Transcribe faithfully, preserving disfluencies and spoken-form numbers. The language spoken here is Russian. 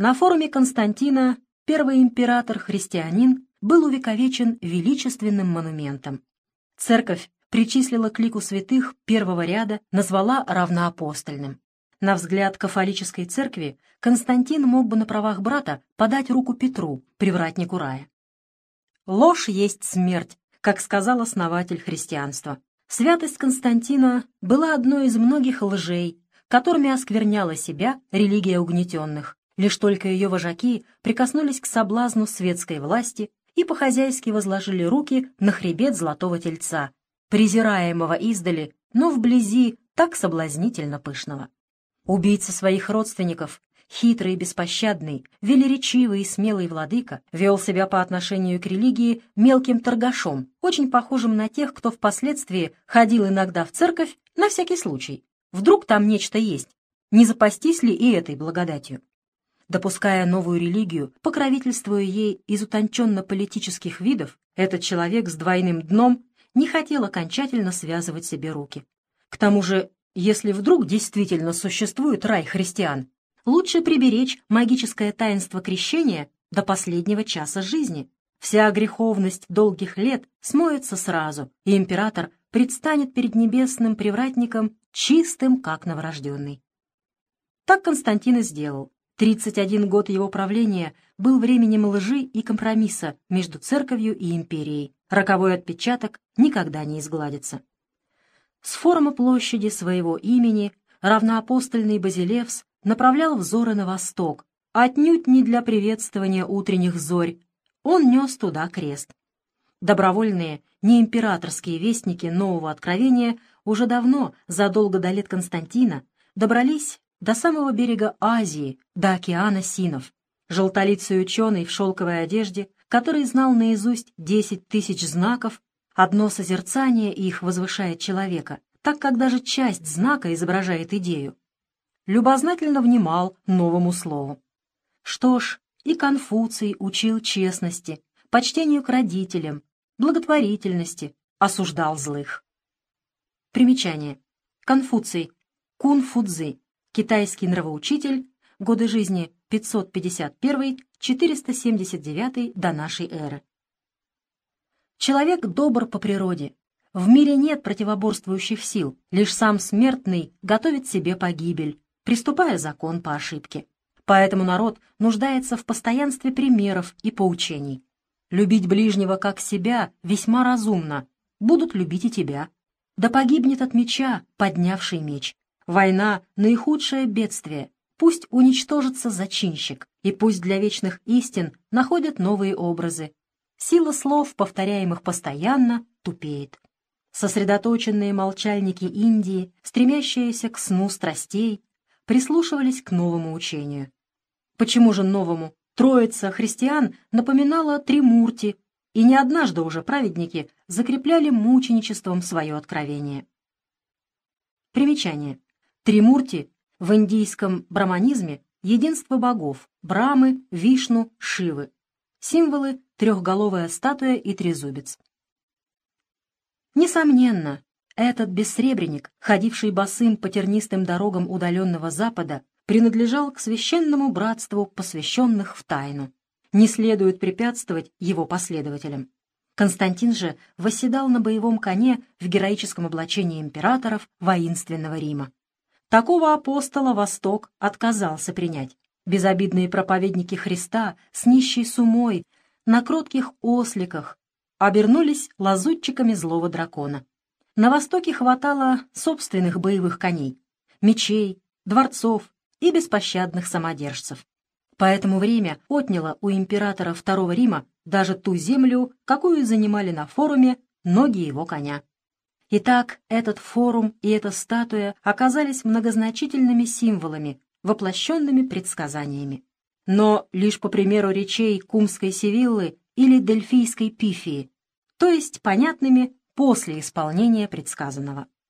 На форуме Константина первый император-христианин был увековечен величественным монументом. Церковь причислила к лику святых первого ряда, назвала равноапостольным. На взгляд кафолической церкви Константин мог бы на правах брата подать руку Петру, привратнику рая. «Ложь есть смерть», как сказал основатель христианства. Святость Константина была одной из многих лжей, которыми оскверняла себя религия угнетенных. Лишь только ее вожаки прикоснулись к соблазну светской власти и по-хозяйски возложили руки на хребет золотого тельца, презираемого издали, но вблизи так соблазнительно пышного. Убийца своих родственников, хитрый и беспощадный, велеречивый и смелый владыка вел себя по отношению к религии мелким торгашом, очень похожим на тех, кто впоследствии ходил иногда в церковь на всякий случай. Вдруг там нечто есть, не запастись ли и этой благодатью? Допуская новую религию, покровительствуя ей из утонченно-политических видов, этот человек с двойным дном не хотел окончательно связывать себе руки. К тому же, если вдруг действительно существует рай христиан, лучше приберечь магическое таинство крещения до последнего часа жизни. Вся греховность долгих лет смоется сразу, и император предстанет перед небесным привратником чистым, как новорожденный. Так Константин и сделал. Тридцать один год его правления был временем лжи и компромисса между церковью и империей. Роковой отпечаток никогда не изгладится. С форума площади своего имени равноапостольный Базилевс направлял взоры на восток, отнюдь не для приветствования утренних зорь. Он нес туда крест. Добровольные, неимператорские вестники нового откровения уже давно, задолго до лет Константина, добрались до самого берега Азии, до океана Синов. Желтолицый ученый в шелковой одежде, который знал наизусть десять тысяч знаков, одно созерцание их возвышает человека, так как даже часть знака изображает идею, любознательно внимал новому слову. Что ж, и Конфуций учил честности, почтению к родителям, благотворительности, осуждал злых. Примечание. Конфуций, Кун-Фудзи, китайский нравоучитель, годы жизни пятьсот пятьдесят первый — четыреста семьдесят девятый до нашей эры. Человек добр по природе. В мире нет противоборствующих сил, лишь сам смертный готовит себе погибель, приступая закон по ошибке. Поэтому народ нуждается в постоянстве примеров и поучений. Любить ближнего как себя весьма разумно, будут любить и тебя. Да погибнет от меча, поднявший меч. Война — наихудшее бедствие. Пусть уничтожится зачинщик, и пусть для вечных истин находят новые образы. Сила слов, повторяемых постоянно, тупеет. Сосредоточенные молчальники Индии, стремящиеся к сну страстей, прислушивались к новому учению. Почему же новому? Троица христиан напоминала Тримурти, и не однажды уже праведники закрепляли мученичеством свое откровение. Примечание. Тримурти в индийском браманизме — единство богов — Брамы, Вишну, Шивы. Символы — трехголовая статуя и трезубец. Несомненно, этот бессребренник, ходивший босым по тернистым дорогам удаленного Запада, принадлежал к священному братству посвященных в тайну. Не следует препятствовать его последователям. Константин же восседал на боевом коне в героическом облачении императоров воинственного Рима. Такого апостола Восток отказался принять. Безобидные проповедники Христа с нищей сумой на кротких осликах обернулись лазутчиками злого дракона. На Востоке хватало собственных боевых коней, мечей, дворцов и беспощадных самодержцев. Поэтому время отняло у императора Второго Рима даже ту землю, какую занимали на форуме ноги его коня. Итак, этот форум и эта статуя оказались многозначительными символами, воплощенными предсказаниями. Но лишь по примеру речей Кумской Сивиллы или Дельфийской Пифии, то есть понятными после исполнения предсказанного.